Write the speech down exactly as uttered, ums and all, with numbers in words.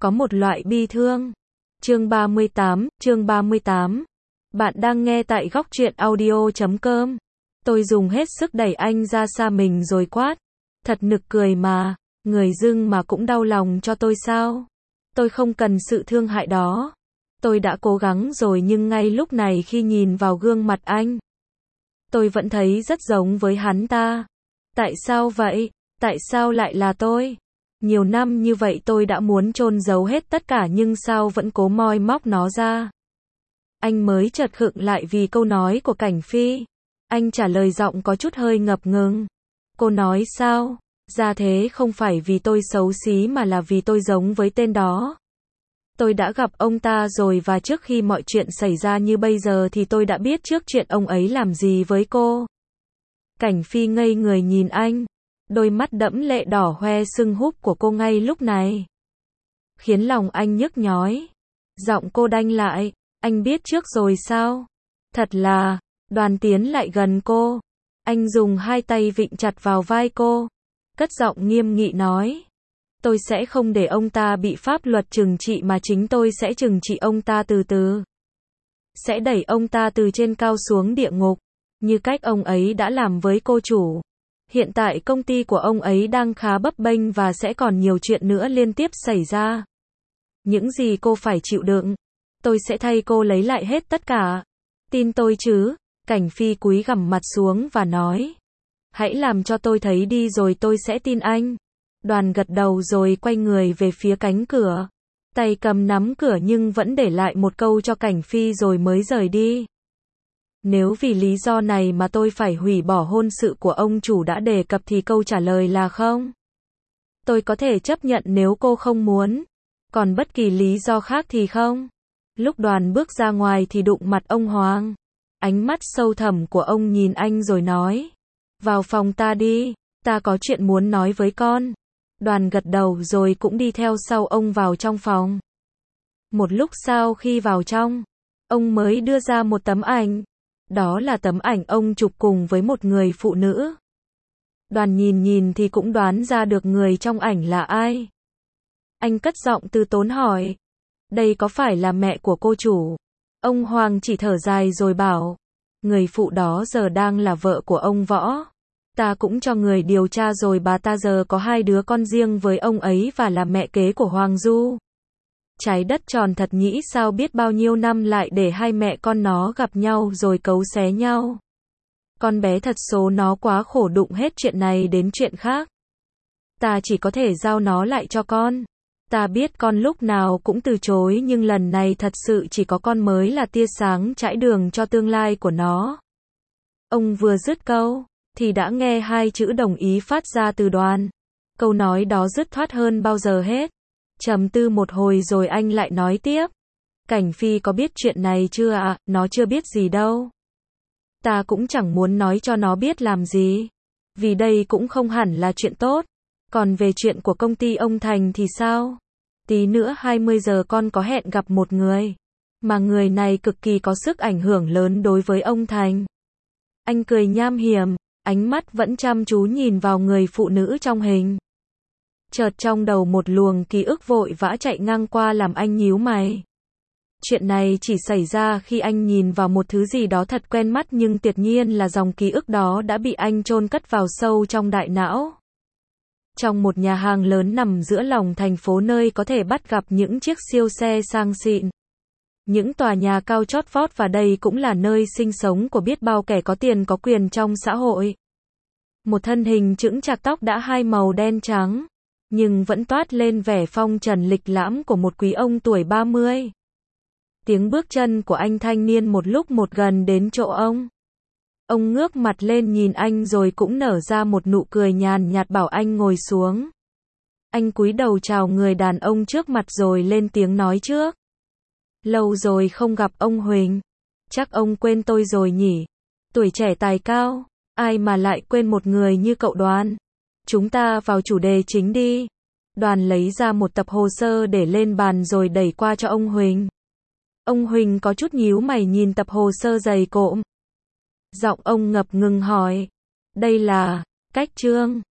có một loại bi thương. Chương ba mươi tám, chương ba mươi tám. Bạn đang nghe tại góc truyện audio chấm com. Tôi dùng hết sức đẩy anh ra xa mình rồi quát. Thật nực cười mà, người dưng mà cũng đau lòng cho tôi sao? Tôi không cần sự thương hại đó. Tôi đã cố gắng rồi nhưng ngay lúc này khi nhìn vào gương mặt anh, tôi vẫn thấy rất giống với hắn ta. Tại sao vậy? Tại sao lại là tôi? Nhiều năm như vậy tôi đã muốn chôn giấu hết tất cả nhưng sao vẫn cố moi móc nó ra. Anh mới chợt khựng lại vì câu nói của Cảnh Phi. Anh trả lời giọng có chút hơi ngập ngừng. Cô nói sao? Ra thế không phải vì tôi xấu xí mà là vì tôi giống với tên đó. Tôi đã gặp ông ta rồi và trước khi mọi chuyện xảy ra như bây giờ thì tôi đã biết trước chuyện ông ấy làm gì với cô. Cảnh Phi ngây người nhìn anh. Đôi mắt đẫm lệ đỏ hoe sưng húp của cô ngay lúc này khiến lòng anh nhức nhói. Giọng cô đanh lại. Anh biết trước rồi sao? Thật là. Đoàn tiến lại gần cô. Anh dùng hai tay vịn chặt vào vai cô. Cất giọng nghiêm nghị nói. Tôi sẽ không để ông ta bị pháp luật trừng trị mà chính tôi sẽ trừng trị ông ta từ từ. Sẽ đẩy ông ta từ trên cao xuống địa ngục. Như cách ông ấy đã làm với cô chủ. Hiện tại công ty của ông ấy đang khá bấp bênh và sẽ còn nhiều chuyện nữa liên tiếp xảy ra. Những gì cô phải chịu đựng, tôi sẽ thay cô lấy lại hết tất cả. Tin tôi chứ? Cảnh Phi cúi gằm mặt xuống và nói. Hãy làm cho tôi thấy đi rồi tôi sẽ tin anh. Đoàn gật đầu rồi quay người về phía cánh cửa. Tay cầm nắm cửa nhưng vẫn để lại một câu cho Cảnh Phi rồi mới rời đi. Nếu vì lý do này mà tôi phải hủy bỏ hôn sự của ông chủ đã đề cập thì câu trả lời là không. Tôi có thể chấp nhận nếu cô không muốn. Còn bất kỳ lý do khác thì không. Lúc Đoàn bước ra ngoài thì đụng mặt ông Hoàng. Ánh mắt sâu thẳm của ông nhìn anh rồi nói. Vào phòng ta đi, ta có chuyện muốn nói với con. Đoàn gật đầu rồi cũng đi theo sau ông vào trong phòng. Một lúc sau khi vào trong, ông mới đưa ra một tấm ảnh. Đó là tấm ảnh ông chụp cùng với một người phụ nữ. Đoàn nhìn nhìn thì cũng đoán ra được người trong ảnh là ai. Anh cất giọng từ tốn hỏi. Đây có phải là mẹ của cô chủ? Ông Hoàng chỉ thở dài rồi bảo. Người phụ đó giờ đang là vợ của ông Võ. Ta cũng cho người điều tra rồi bà ta giờ có hai đứa con riêng với ông ấy và là mẹ kế của Hoàng Du. Trái đất tròn thật nhĩ sao biết bao nhiêu năm lại để hai mẹ con nó gặp nhau rồi cấu xé nhau. Con bé thật số nó quá khổ đụng hết chuyện này đến chuyện khác. Ta chỉ có thể giao nó lại cho con. Ta biết con lúc nào cũng từ chối nhưng lần này thật sự chỉ có con mới là tia sáng trải đường cho tương lai của nó. Ông vừa dứt câu, thì đã nghe hai chữ đồng ý phát ra từ Đoàn. Câu nói đó dứt khoát hơn bao giờ hết. Trầm tư một hồi rồi anh lại nói tiếp. Cảnh Phi có biết chuyện này chưa ạ? À? Nó chưa biết gì đâu. Ta cũng chẳng muốn nói cho nó biết làm gì. Vì đây cũng không hẳn là chuyện tốt. Còn về chuyện của công ty ông Thành thì sao? Tí nữa hai mươi giờ con có hẹn gặp một người. Mà người này cực kỳ có sức ảnh hưởng lớn đối với ông Thành. Anh cười nham hiểm, ánh mắt vẫn chăm chú nhìn vào người phụ nữ trong hình. Chợt trong đầu một luồng ký ức vội vã chạy ngang qua làm anh nhíu mày. Chuyện này chỉ xảy ra khi anh nhìn vào một thứ gì đó thật quen mắt nhưng tuyệt nhiên là dòng ký ức đó đã bị anh chôn cất vào sâu trong đại não. Trong một nhà hàng lớn nằm giữa lòng thành phố nơi có thể bắt gặp những chiếc siêu xe sang xịn. Những tòa nhà cao chót vót và đây cũng là nơi sinh sống của biết bao kẻ có tiền có quyền trong xã hội. Một thân hình chững chạc tóc đã hai màu đen trắng. Nhưng vẫn toát lên vẻ phong trần lịch lãm của một quý ông tuổi ba mươi. Tiếng bước chân của anh thanh niên một lúc một gần đến chỗ ông. Ông ngước mặt lên nhìn anh rồi cũng nở ra một nụ cười nhàn nhạt bảo anh ngồi xuống. Anh cúi đầu chào người đàn ông trước mặt rồi lên tiếng nói trước. Lâu rồi không gặp ông Huỳnh. Chắc ông quên tôi rồi nhỉ? Tuổi trẻ tài cao, ai mà lại quên một người như cậu Đoàn? Chúng ta vào chủ đề chính đi. Đoàn lấy ra một tập hồ sơ để lên bàn rồi đẩy qua cho ông Huỳnh. Ông Huỳnh có chút nhíu mày nhìn tập hồ sơ dày cộm. Giọng ông ngập ngừng hỏi. Đây là cách chương.